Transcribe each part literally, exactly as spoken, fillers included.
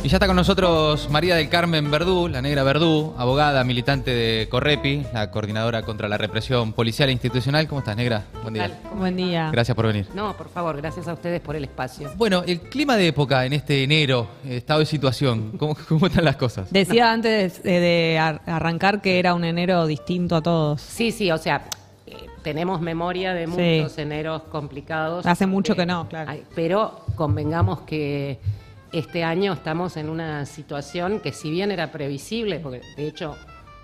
Y ya está con nosotros María del Carmen Verdú, la negra Verdú, abogada, militante de Correpi, la coordinadora contra la represión policial e institucional. ¿Cómo estás, negra? Buen día. Buen día. Gracias por venir. No, por favor, gracias a ustedes por el espacio. Bueno, el clima de época en este enero, estado de situación, ¿cómo, cómo están las cosas? Decía antes de, de arrancar que era un enero distinto a todos. Sí, sí, o sea, eh, tenemos memoria de muchos sí. eneros complicados. Hace mucho eh, que no, claro. Hay, pero convengamos que este año estamos en una situación que si bien era previsible, porque de hecho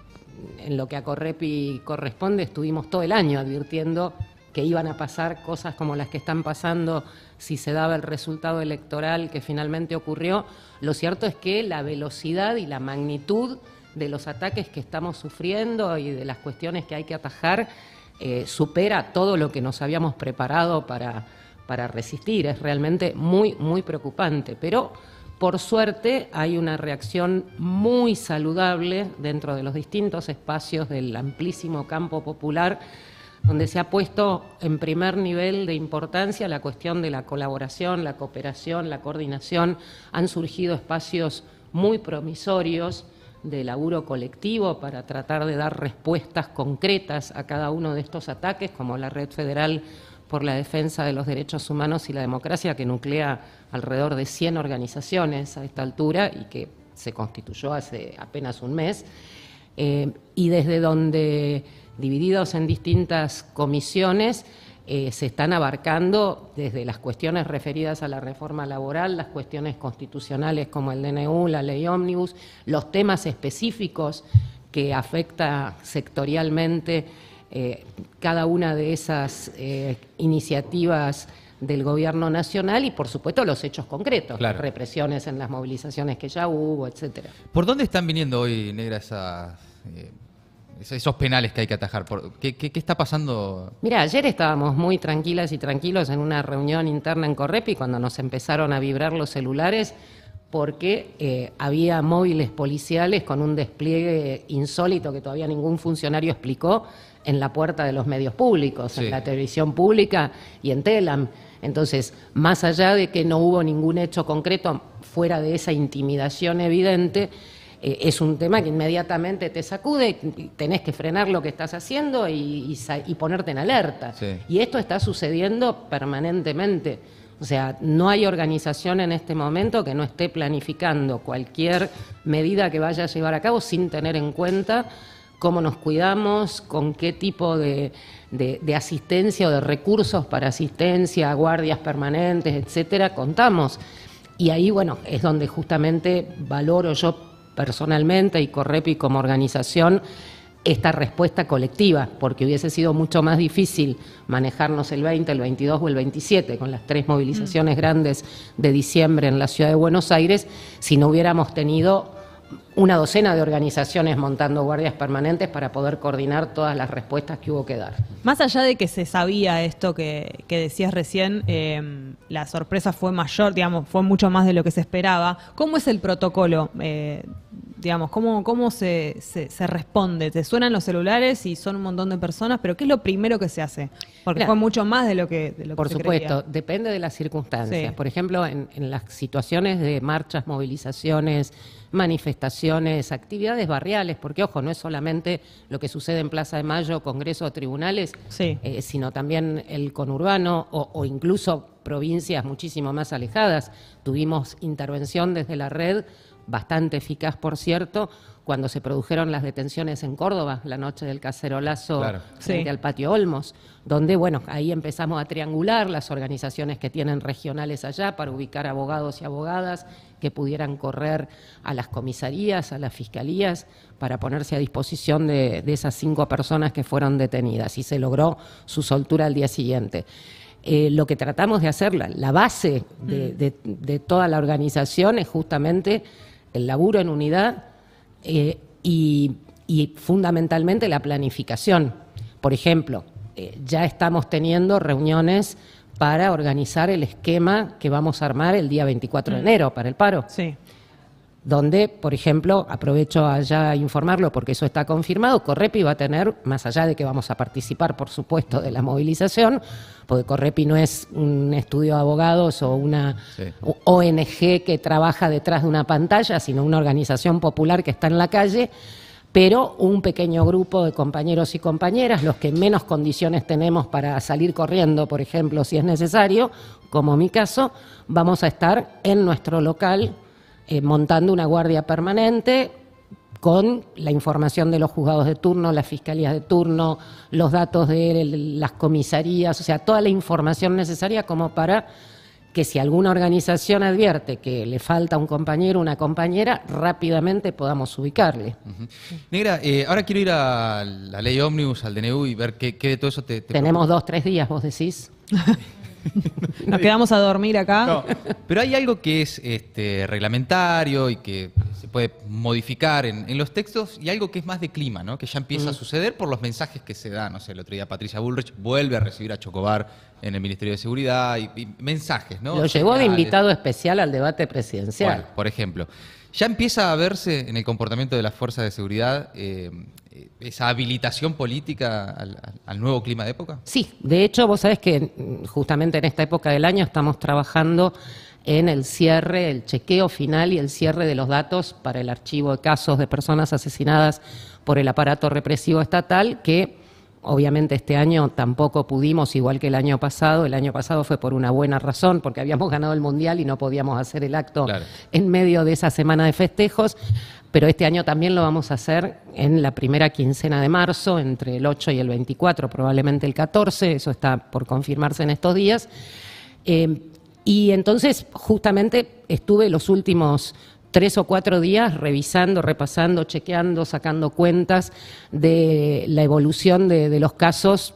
en lo que a Correpi corresponde estuvimos todo el año advirtiendo que iban a pasar cosas como las que están pasando si se daba el resultado electoral que finalmente ocurrió. Lo cierto es que la velocidad y la magnitud de los ataques que estamos sufriendo y de las cuestiones que hay que atajar eh, supera todo lo que nos habíamos preparado para... para resistir. Es realmente muy, muy preocupante, pero por suerte hay una reacción muy saludable dentro de los distintos espacios del amplísimo campo popular, donde se ha puesto en primer nivel de importancia la cuestión de la colaboración, la cooperación, la coordinación. Han surgido espacios muy promisorios de laburo colectivo para tratar de dar respuestas concretas a cada uno de estos ataques, como la Red Federal por la Defensa de los Derechos Humanos y la Democracia, que nuclea alrededor de cien organizaciones a esta altura y que se constituyó hace apenas un mes, eh, y desde donde, divididos en distintas comisiones, eh, se están abarcando desde las cuestiones referidas a la reforma laboral, las cuestiones constitucionales como el D N U, la ley ómnibus, los temas específicos que afecta sectorialmente Eh, cada una de esas eh, iniciativas del gobierno nacional y, por supuesto, los hechos concretos, claro. Represiones en las movilizaciones que ya hubo, etcétera. ¿Por dónde están viniendo hoy, negra, esas, eh, esos penales que hay que atajar? ¿Por, qué, qué, ¿Qué está pasando? Mira, ayer estábamos muy tranquilas y tranquilos en una reunión interna en Correpi cuando nos empezaron a vibrar los celulares porque eh, había móviles policiales con un despliegue insólito que todavía ningún funcionario explicó en la puerta de los medios públicos, sí. En la televisión pública y en Telam. Entonces, más allá de que no hubo ningún hecho concreto fuera de esa intimidación evidente, eh, es un tema que inmediatamente te sacude, y tenés que frenar lo que estás haciendo y, y, y ponerte en alerta. Sí. Y esto está sucediendo permanentemente. O sea, no hay organización en este momento que no esté planificando cualquier medida que vaya a llevar a cabo sin tener en cuenta cómo nos cuidamos, con qué tipo de, de, de asistencia o de recursos para asistencia, guardias permanentes, etcétera, contamos. Y ahí, bueno, es donde justamente valoro yo personalmente y Correpi como organización esta respuesta colectiva, porque hubiese sido mucho más difícil manejarnos el veinte, el veintidós o el veintisiete con las tres movilizaciones mm. grandes de diciembre en la ciudad de Buenos Aires si no hubiéramos tenido una docena de organizaciones montando guardias permanentes para poder coordinar todas las respuestas que hubo que dar. Más allá de que se sabía esto que, que decías recién, eh, la sorpresa fue mayor, digamos, fue mucho más de lo que se esperaba. ¿Cómo es el protocolo? Eh, digamos, ¿cómo, cómo se, se, se responde? Te suenan los celulares y son un montón de personas, pero ¿qué es lo primero que se hace? Porque Mira, fue mucho más de lo que, de lo por que se supuesto, creía. Depende de las circunstancias. Sí. Por ejemplo, en, en las situaciones de marchas, movilizaciones, manifestaciones, actividades barriales, porque ojo, no es solamente lo que sucede en Plaza de Mayo, Congreso o tribunales, sí. eh, sino también el conurbano o, o incluso provincias muchísimo más alejadas. Tuvimos intervención desde la red, bastante eficaz, por cierto, cuando se produjeron las detenciones en Córdoba, la noche del cacerolazo, claro. frente sí. al Patio Olmos, donde, bueno, ahí empezamos a triangular las organizaciones que tienen regionales allá para ubicar abogados y abogadas que pudieran correr a las comisarías, a las fiscalías, para ponerse a disposición de, de esas cinco personas que fueron detenidas, y se logró su soltura al día siguiente. Eh, lo que tratamos de hacer, la, la base de, de, de toda la organización es justamente el laburo en unidad eh, y, y fundamentalmente la planificación. Por ejemplo, eh, ya estamos teniendo reuniones para organizar el esquema que vamos a armar el día veinticuatro de enero para el paro. Sí. donde, por ejemplo, aprovecho allá a informarlo porque eso está confirmado, Correpi va a tener, más allá de que vamos a participar, por supuesto, de la movilización, porque Correpi no es un estudio de abogados o una sí. O N G que trabaja detrás de una pantalla, sino una organización popular que está en la calle, pero un pequeño grupo de compañeros y compañeras, los que menos condiciones tenemos para salir corriendo, por ejemplo, si es necesario, como mi caso, vamos a estar en nuestro local eh, montando una guardia permanente con la información de los juzgados de turno, las fiscalías de turno, los datos de las comisarías, o sea, toda la información necesaria como para que si alguna organización advierte que le falta un compañero o una compañera, rápidamente podamos ubicarle. Uh-huh. Negra, eh, ahora quiero ir a la ley ómnibus, al D N U y ver qué, qué de todo eso te... te Tenemos preocupa. dos, tres días, vos decís. Nos quedamos a dormir acá. No, pero hay algo que es este, reglamentario y que se puede modificar en, en los textos y algo que es más de clima, ¿no? Que ya empieza mm. a suceder por los mensajes que se dan. No sé, el otro día Patricia Bullrich vuelve a recibir a Chocobar en el Ministerio de Seguridad y, y mensajes, ¿no? Lo llevó de invitado especial al debate presidencial. Bueno, por ejemplo. Ya empieza a verse en el comportamiento de las fuerzas de seguridad eh, esa habilitación política al, al nuevo clima de época. Sí, de hecho vos sabés que justamente en esta época del año estamos trabajando en el cierre, el chequeo final y el cierre de los datos para el archivo de casos de personas asesinadas por el aparato represivo estatal, que obviamente este año tampoco pudimos, igual que el año pasado. El año pasado fue por una buena razón, porque habíamos ganado el Mundial y no podíamos hacer el acto claro. en medio de esa semana de festejos. Pero este año también lo vamos a hacer en la primera quincena de marzo, entre el ocho y el veinticuatro, probablemente el catorce, eso está por confirmarse en estos días. Eh, y entonces justamente estuve los últimos tres o cuatro días revisando, repasando, chequeando, sacando cuentas de la evolución de, de los casos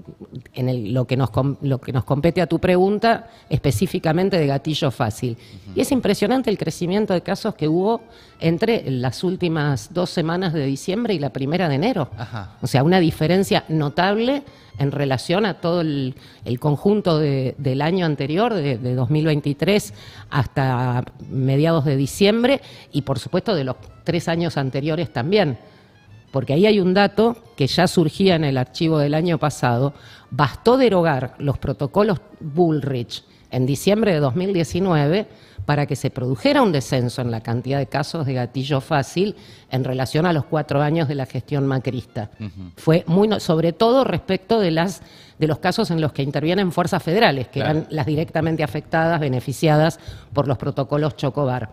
en el, lo, que nos, lo que nos compete a tu pregunta, específicamente de gatillo fácil. Uh-huh. Y es impresionante el crecimiento de casos que hubo entre las últimas dos semanas de diciembre y la primera de enero. Ajá. O sea, una diferencia notable en relación a todo el, el conjunto de, del año anterior, de, de dos mil veintitrés hasta mediados de diciembre, y por supuesto de los tres años anteriores también. Porque ahí hay un dato que ya surgía en el archivo del año pasado. Bastó derogar los protocolos Bullrich en diciembre de dos mil diecinueve para que se produjera un descenso en la cantidad de casos de gatillo fácil en relación a los cuatro años de la gestión macrista. Uh-huh. Fue muy, sobre todo respecto de, las, de los casos en los que intervienen fuerzas federales, que claro. eran las directamente afectadas, beneficiadas por los protocolos Chocobar.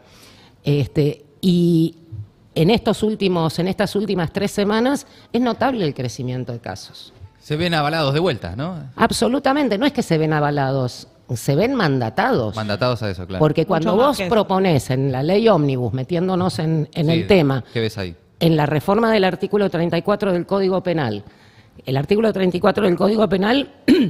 Este, y en, estos últimos, en estas últimas tres semanas es notable el crecimiento de casos. Se ven avalados de vuelta, ¿no? Absolutamente, no es que se ven avalados, se ven mandatados. Mandatados a eso, claro. Porque cuando vos proponés en la ley ómnibus, metiéndonos en, en sí, el tema, ¿qué ves ahí? En la reforma del artículo treinta y cuatro del Código Penal, el artículo treinta y cuatro del Código Penal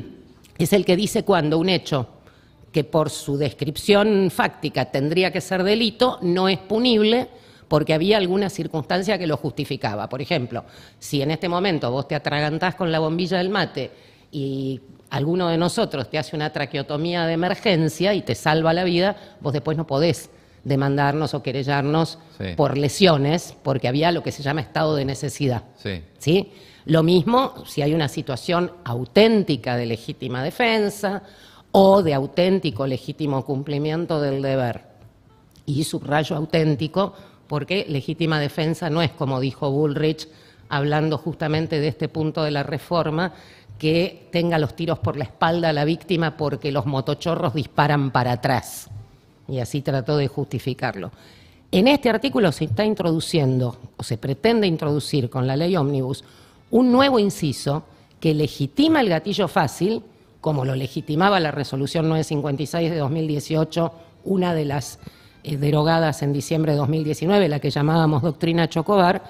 es el que dice cuando un hecho que por su descripción fáctica tendría que ser delito, no es punible porque había alguna circunstancia que lo justificaba. Por ejemplo, si en este momento vos te atragantás con la bombilla del mate y alguno de nosotros te hace una traqueotomía de emergencia y te salva la vida, vos después no podés demandarnos o querellarnos sí. por lesiones, porque había lo que se llama estado de necesidad. Sí. ¿Sí? Lo mismo si hay una situación auténtica de legítima defensa o de auténtico legítimo cumplimiento del deber. Y subrayo auténtico porque legítima defensa no es, como dijo Bullrich, hablando justamente de este punto de la reforma, que tenga los tiros por la espalda a la víctima porque los motochorros disparan para atrás. Y así trató de justificarlo. En este artículo se está introduciendo, o se pretende introducir con la ley ómnibus, un nuevo inciso que legitima el gatillo fácil, como lo legitimaba la resolución novecientos cincuenta y seis de dos mil dieciocho, una de las eh, derogadas en diciembre de dos mil diecinueve, la que llamábamos doctrina Chocobar,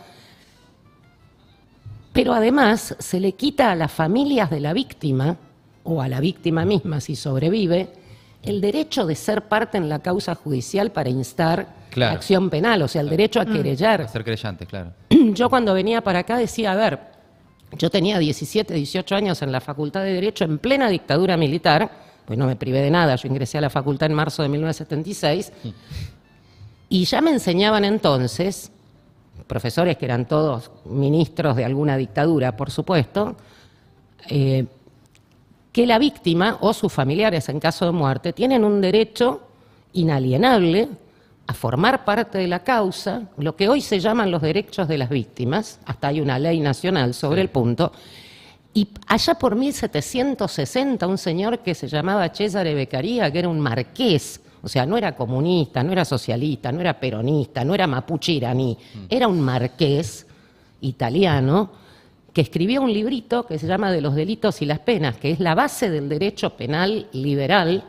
pero además se le quita a las familias de la víctima, o a la víctima misma si sobrevive, el derecho de ser parte en la causa judicial para instar claro. acción penal, o sea, el derecho a querellar. A ser creyente, claro. Yo cuando venía para acá decía, a ver, yo tenía diecisiete, dieciocho años en la Facultad de Derecho en plena dictadura militar, pues no me privé de nada, yo ingresé a la facultad en marzo de mil novecientos setenta y seis, Y ya me enseñaban entonces, profesores que eran todos ministros de alguna dictadura, por supuesto, eh, que la víctima o sus familiares en caso de muerte tienen un derecho inalienable a formar parte de la causa, lo que hoy se llaman los derechos de las víctimas, hasta hay una ley nacional sobre el punto, y allá por mil setecientos sesenta un señor que se llamaba Cesare Beccaria, que era un marqués, o sea, no era comunista, no era socialista, no era peronista, no era mapuche iraní, era un marqués italiano que escribió un librito que se llama De los delitos y las penas, que es la base del derecho penal liberal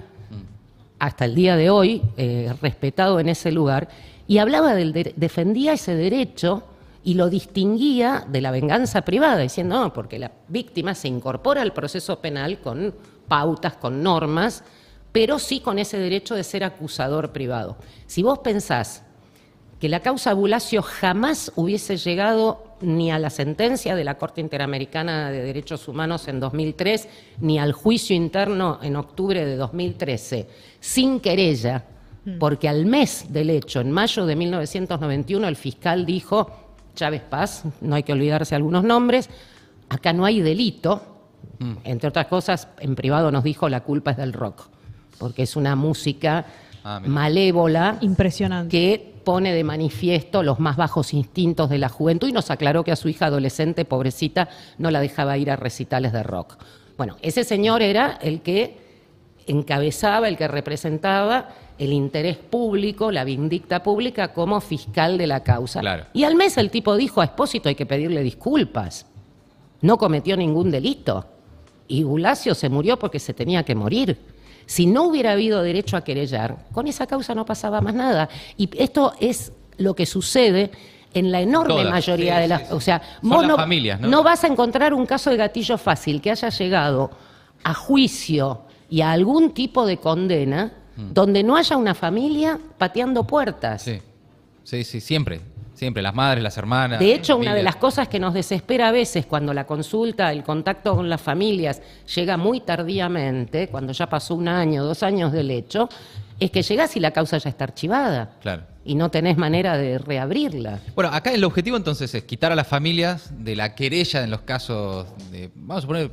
hasta el día de hoy, eh, respetado en ese lugar, y hablaba del de- defendía ese derecho y lo distinguía de la venganza privada, diciendo, no, porque la víctima se incorpora al proceso penal con pautas, con normas, pero sí con ese derecho de ser acusador privado. Si vos pensás que la causa Bulacio jamás hubiese llegado ni a la sentencia de la Corte Interamericana de Derechos Humanos en dos mil tres, ni al juicio interno en octubre de dos mil trece, sin querella, porque al mes del hecho, en mayo de mil novecientos noventa y uno, el fiscal dijo, Chávez Paz, no hay que olvidarse algunos nombres, acá no hay delito, mm. entre otras cosas, en privado nos dijo la culpa es del rock, porque es una música ah, malévola, impresionante, que pone de manifiesto los más bajos instintos de la juventud y nos aclaró que a su hija adolescente, pobrecita, no la dejaba ir a recitales de rock. Bueno, ese señor era el que encabezaba, el que representaba el interés público, la vindicta pública como fiscal de la causa. Claro. Y al mes el tipo dijo, a Espósito hay que pedirle disculpas, no cometió ningún delito y Bulacio se murió porque se tenía que morir. Si no hubiera habido derecho a querellar, con esa causa no pasaba más nada. Y esto es lo que sucede en la enorme Todas, mayoría sí, de las... sí, sí. O sea, Son vos las no, familias, ¿no? no vas a encontrar un caso de gatillo fácil que haya llegado a juicio y a algún tipo de condena mm. donde no haya una familia pateando puertas. Sí, sí, sí, siempre. Siempre, las madres, las hermanas. De hecho, familias. una de las cosas que nos desespera a veces cuando la consulta, el contacto con las familias llega muy tardíamente, cuando ya pasó un año, dos años del hecho, es que llegás y la causa ya está archivada. Claro. Y no tenés manera de reabrirla. Bueno, acá el objetivo entonces es quitar a las familias de la querella en los casos de, vamos a poner,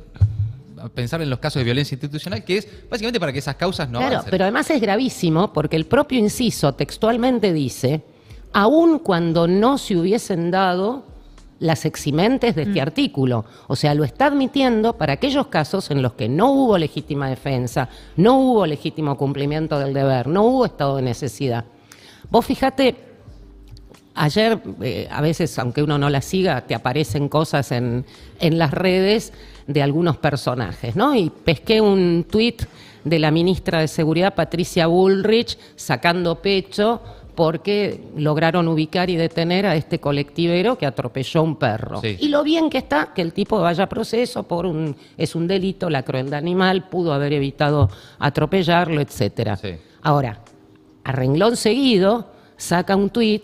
a pensar en los casos de violencia institucional, que es básicamente para que esas causas no Claro, avancen. pero además es gravísimo porque el propio inciso textualmente dice, aun cuando no se hubiesen dado las eximentes de este mm. artículo. O sea, lo está admitiendo para aquellos casos en los que no hubo legítima defensa, no hubo legítimo cumplimiento del deber, no hubo estado de necesidad. Vos fíjate, ayer, eh, a veces, aunque uno no la siga, te aparecen cosas en, en las redes de algunos personajes, ¿no? Y pesqué un tuit de la ministra de Seguridad, Patricia Bullrich, sacando pecho porque lograron ubicar y detener a este colectivero que atropelló a un perro. Sí. Y lo bien que está que el tipo vaya a proceso por un es un delito, la crueldad animal, pudo haber evitado atropellarlo, etcétera. Sí. Ahora, a renglón seguido, saca un tuit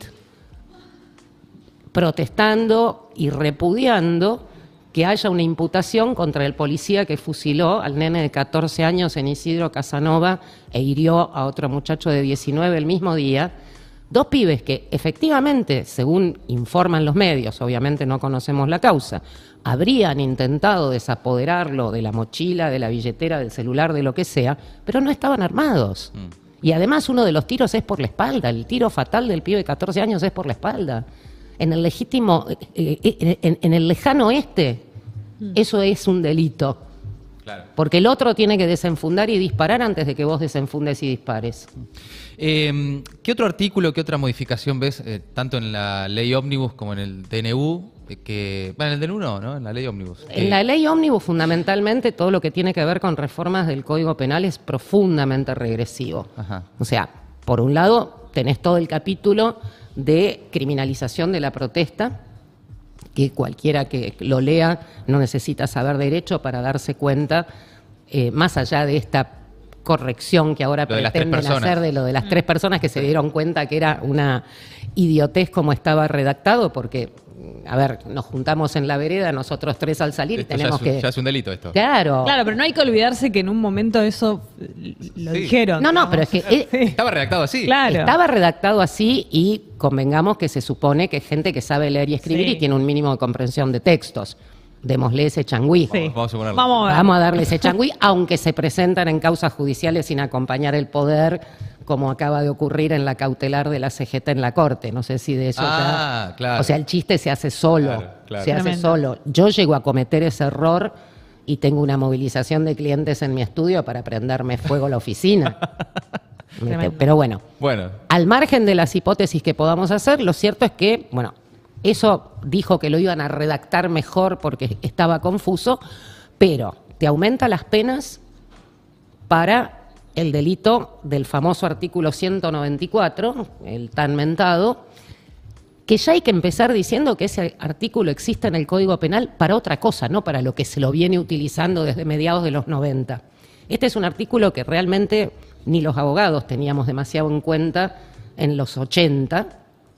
protestando y repudiando que haya una imputación contra el policía que fusiló al nene de catorce años en Isidro Casanova e hirió a otro muchacho de diecinueve el mismo día. Dos pibes que efectivamente, según informan los medios, obviamente no conocemos la causa, habrían intentado desapoderarlo de la mochila, de la billetera, del celular, de lo que sea, pero no estaban armados. Mm. Y además uno de los tiros es por la espalda, el tiro fatal del pibe de catorce años es por la espalda. En el legítimo, eh, eh, en, en el lejano oeste, mm. eso es un delito. Claro. Porque el otro tiene que desenfundar y disparar antes de que vos desenfundes y dispares. Eh, ¿Qué otro artículo, qué otra modificación ves, eh, tanto en la ley ómnibus como en el D N U? Que, bueno, en el D N U no, ¿no? En la ley ómnibus. En eh, la ley ómnibus, fundamentalmente, todo lo que tiene que ver con reformas del Código Penal es profundamente regresivo. Ajá. O sea, por un lado, tenés todo el capítulo de criminalización de la protesta, que cualquiera que lo lea no necesita saber derecho para darse cuenta, eh, más allá de esta corrección que ahora pretenden hacer de lo de las tres personas que se dieron cuenta que era una idiotez como estaba redactado, porque a ver, nos juntamos en la vereda, nosotros tres al salir, Esto y tenemos ya es un, que... ya es un delito esto. Claro. Claro, pero no hay que olvidarse que en un momento eso lo Sí. dijeron. No, no, digamos. pero es que eh, Estaba redactado así. Claro. estaba redactado así y convengamos que se supone que es gente que sabe leer y escribir Sí. y tiene un mínimo de comprensión de textos. Démosle ese changüí. Sí. Vamos a suponerlo. Vamos a ver. Vamos a darle ese changüí, aunque se presentan en causas judiciales sin acompañar el poder, como acaba de ocurrir en la cautelar de la C G T en la Corte. No sé si de eso Ah, ya... claro. O sea, el chiste se hace solo. Claro, claro. Se hace Tremendo. solo. Yo llego a cometer ese error y tengo una movilización de clientes en mi estudio para prenderme fuego la oficina. Tremendo. Pero bueno, Bueno, al margen de las hipótesis que podamos hacer, lo cierto es que, bueno, eso dijo que lo iban a redactar mejor porque estaba confuso, pero te aumenta las penas para el delito del famoso artículo ciento noventa y cuatro, el tan mentado, que ya hay que empezar diciendo que ese artículo existe en el Código Penal para otra cosa, no para lo que se lo viene utilizando desde mediados de los noventa. Este es un artículo que realmente ni los abogados teníamos demasiado en cuenta en los ochenta,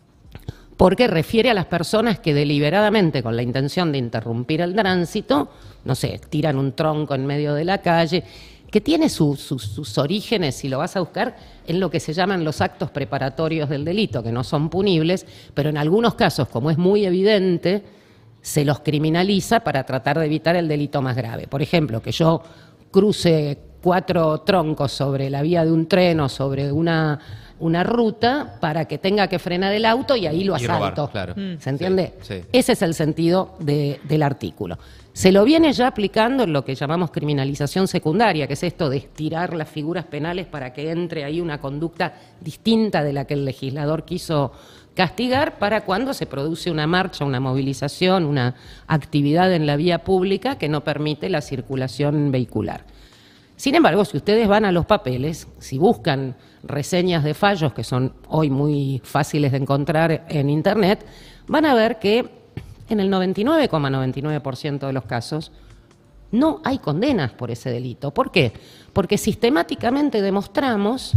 porque refiere a las personas que deliberadamente, con la intención de interrumpir el tránsito, no sé, tiran un tronco en medio de la calle, que tiene su- su- sus orígenes, si lo vas a buscar, en lo que se llaman los actos preparatorios del delito, que no son punibles, pero en algunos casos, como es muy evidente, se los criminaliza para tratar de evitar el delito más grave. Por ejemplo, que yo cruce cuatro troncos sobre la vía de un tren o sobre una, una ruta para que tenga que frenar el auto y ahí lo Y robar, asalto. claro. Mm. ¿Se entiende? Sí, sí. Ese es el sentido de- del artículo. Se lo viene ya aplicando en lo que llamamos criminalización secundaria, que es esto de estirar las figuras penales para que entre ahí una conducta distinta de la que el legislador quiso castigar para cuando se produce una marcha, una movilización, una actividad en la vía pública que no permite la circulación vehicular. Sin embargo, si ustedes van a los papeles, si buscan reseñas de fallos, que son hoy muy fáciles de encontrar en Internet, van a ver que en el noventa y nueve coma noventa y nueve por ciento de los casos no hay condenas por ese delito. ¿Por qué? Porque sistemáticamente demostramos,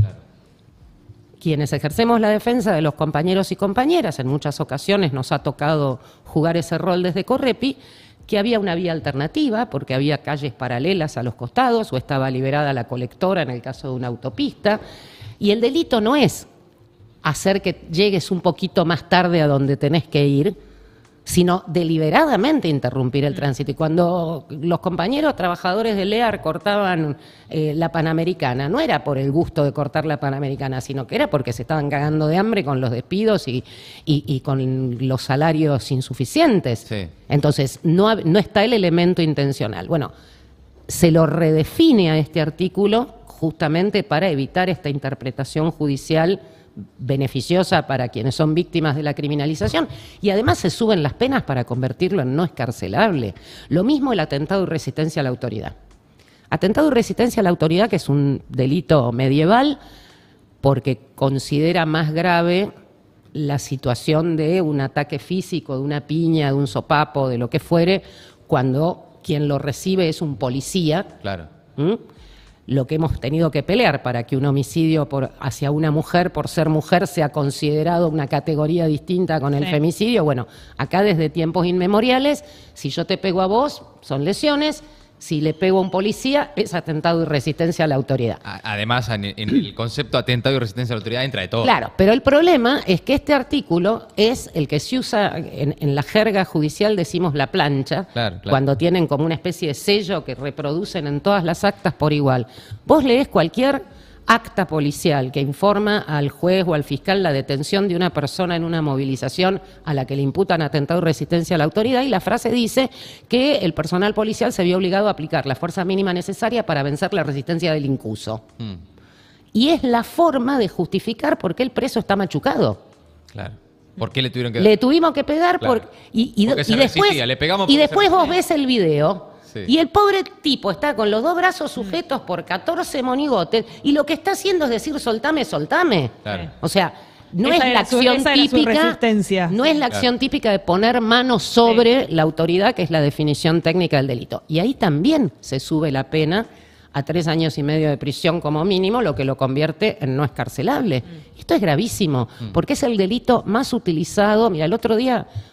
quienes ejercemos la defensa de los compañeros y compañeras, en muchas ocasiones nos ha tocado jugar ese rol desde Correpi, que había una vía alternativa, porque había calles paralelas a los costados o estaba liberada la colectora en el caso de una autopista. Y el delito no es hacer que llegues un poquito más tarde a donde tenés que ir, sino deliberadamente interrumpir el tránsito. Y cuando los compañeros trabajadores del E A R cortaban eh, la Panamericana, no era por el gusto de cortar la Panamericana, sino que era porque se estaban cagando de hambre con los despidos y, y, y con los salarios insuficientes. Sí. Entonces, no, hab- no está el elemento intencional. Bueno, se lo redefine a este artículo justamente para evitar esta interpretación judicial beneficiosa para quienes son víctimas de la criminalización, y además se suben las penas para convertirlo en no escarcelable. Lo mismo el atentado y resistencia a la autoridad. Atentado y resistencia a la autoridad, que es un delito medieval porque considera más grave la situación de un ataque físico, de una piña, de un sopapo, de lo que fuere, cuando quien lo recibe es un policía. claro. ¿Mm? Lo que hemos tenido que pelear para que un homicidio por, hacia una mujer por ser mujer sea considerado una categoría distinta con el Sí. femicidio. Bueno, acá desde tiempos inmemoriales, si yo te pego a vos, son lesiones. Si le pego a un policía, es atentado y resistencia a la autoridad. A- Además, en, en el concepto atentado y resistencia a la autoridad entra de todo. Claro, pero el problema es que este artículo es el que se usa, en, en la jerga judicial decimos la plancha, Claro, claro. cuando tienen como una especie de sello que reproducen en todas las actas por igual. Vos lees cualquier acta policial que informa al juez o al fiscal la detención de una persona en una movilización a la que le imputan atentado y resistencia a la autoridad, y la frase dice que el personal policial se vio obligado a aplicar la fuerza mínima necesaria para vencer la resistencia del incuso. Mm, Y es la forma de justificar por qué el preso está machucado. claro. ¿Por qué le tuvieron que Le tuvimos que pegar Claro. por, y, y- Porque se y después, resistía, le pegamos y porque se después vos resistía. ves el video Sí. y el pobre tipo está con los dos brazos sujetos por catorce monigotes y lo que está haciendo es decir soltame, soltame. Claro. O sea, no Esa es la era su- acción esa era su típica, resistencia. no es la acción típica de poner mano sobre la autoridad, que es la definición técnica del delito. Y ahí también se sube la pena a tres años y medio de prisión como mínimo, lo que lo convierte en no escarcelable. Esto es gravísimo, porque es el delito más utilizado. Mira, el otro día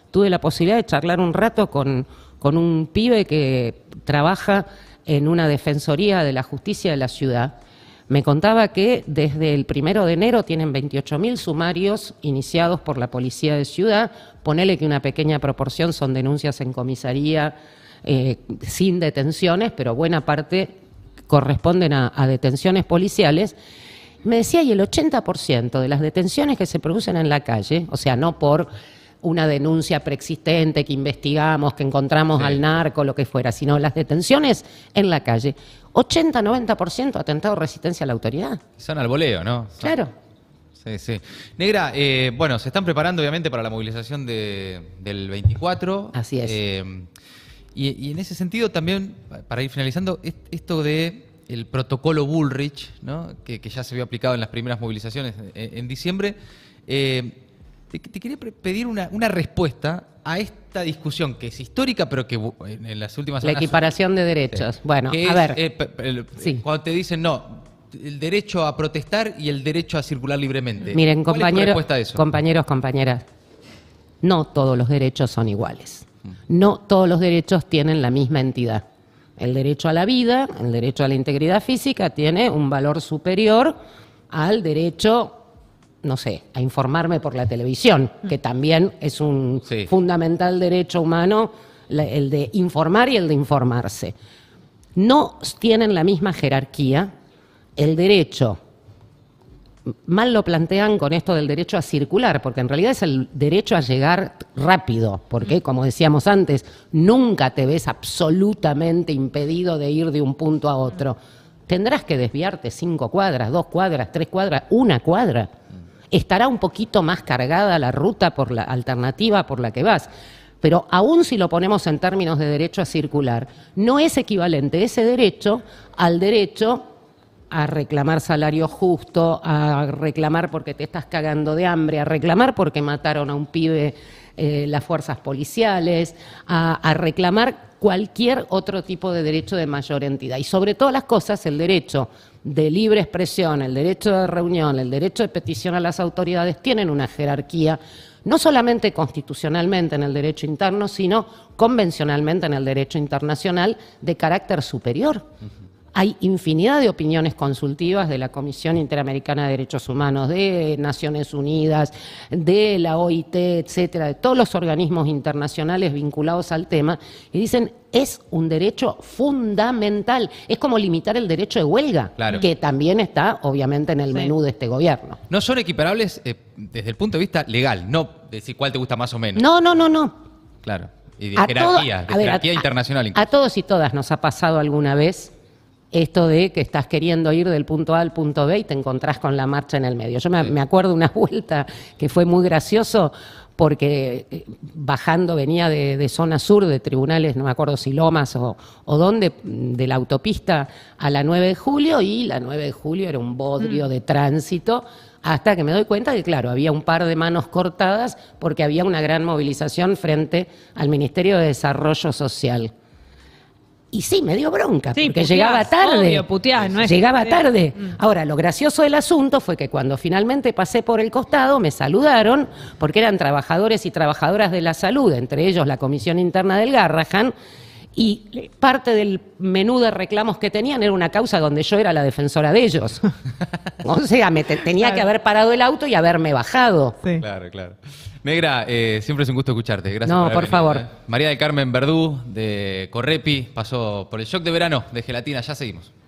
tuve la posibilidad de charlar un rato con, con un pibe que trabaja en una defensoría de la justicia de la ciudad. Me contaba que desde el primero de enero tienen veintiocho mil sumarios iniciados por la policía de ciudad. Ponele que una pequeña proporción son denuncias en comisaría eh, sin detenciones, pero buena parte corresponden a, a detenciones policiales. Me decía, y el ochenta por ciento de las detenciones que se producen en la calle, o sea, no por una denuncia preexistente que investigamos, que encontramos sí. al narco, lo que fuera, sino las detenciones en la calle, ochenta a noventa por ciento atentado de resistencia a la autoridad. Son al voleo, ¿no? Son... Claro. Sí, sí. Negra, eh, bueno, se están preparando obviamente para la movilización de, del veinticuatro. Así es. Eh, y, y en ese sentido también, para ir finalizando, esto de el protocolo Bullrich, ¿no? que, que ya se vio aplicado en las primeras movilizaciones en, en diciembre, eh, te, te quería pedir una, una respuesta a esta discusión que es histórica, pero que en, en las últimas semanas... La equiparación de derechos. Sí. Bueno, que a es, ver. Eh, el, sí. Cuando te dicen, no, el derecho a protestar y el derecho a circular libremente. Miren, ¿Cuál compañeros, es tu respuesta a eso? compañeros, compañeras, no todos los derechos son iguales. No todos los derechos tienen la misma entidad. El derecho a la vida, el derecho a la integridad física tiene un valor superior al derecho, no sé, a informarme por la televisión, que también es un sí. fundamental derecho humano, el de informar y el de informarse. No tienen la misma jerarquía. El derecho, mal lo plantean con esto del derecho a circular, porque en realidad es el derecho a llegar rápido, porque, como decíamos antes, nunca te ves absolutamente impedido de ir de un punto a otro. Tendrás que desviarte cinco cuadras, dos cuadras, tres cuadras, una cuadra. Estará un poquito más cargada la ruta por la alternativa por la que vas. Pero aún si lo ponemos en términos de derecho a circular, no es equivalente ese derecho al derecho a reclamar salario justo, a reclamar porque te estás cagando de hambre, a reclamar porque mataron a un pibe eh, las fuerzas policiales, a, a reclamar cualquier otro tipo de derecho de mayor entidad. Y sobre todas las cosas, el derecho de libre expresión, el derecho de reunión, el derecho de petición a las autoridades tienen una jerarquía, no solamente constitucionalmente en el derecho interno, sino convencionalmente en el derecho internacional de carácter superior. Uh-huh. Hay infinidad de opiniones consultivas de la Comisión Interamericana de Derechos Humanos, de Naciones Unidas, de la O I T, etcétera, de todos los organismos internacionales vinculados al tema, y dicen, es un derecho fundamental. Es como limitar el derecho de huelga, claro. que también está, obviamente, en el sí. menú de este gobierno. No son equiparables eh, desde el punto de vista legal, no decir cuál te gusta más o menos. No, no, no, no. Claro, y de a jerarquía, todo, de jerarquía ver, a, internacional. Incluso. A todos y todas nos ha pasado alguna vez esto de que estás queriendo ir del punto A al punto B y te encontrás con la marcha en el medio. Yo me, sí. me acuerdo una vuelta que fue muy gracioso porque bajando venía de, de zona sur, de tribunales, no me acuerdo si Lomas o, o dónde, de la autopista a la nueve de julio, y la nueve de julio era un bodrio mm. de tránsito, hasta que me doy cuenta que, claro, había un par de manos cortadas porque había una gran movilización frente al Ministerio de Desarrollo Social. Y sí, me dio bronca, sí, porque puteás, llegaba tarde. Obvio, puteás, no es llegaba puteás. tarde. Mm. Ahora, lo gracioso del asunto fue que cuando finalmente pasé por el costado, me saludaron, porque eran trabajadores y trabajadoras de la salud, entre ellos la Comisión Interna del Garrahan, y parte del menú de reclamos que tenían era una causa donde yo era la defensora de ellos. O sea, me te, tenía claro. que haber parado el auto y haberme bajado. Sí. Claro, claro. Negra, eh, siempre es un gusto escucharte. Gracias. No, por, por favor. Venido, eh. María del Carmen Verdú, de Correpi, pasó por el shock de verano de Gelatina. Ya seguimos.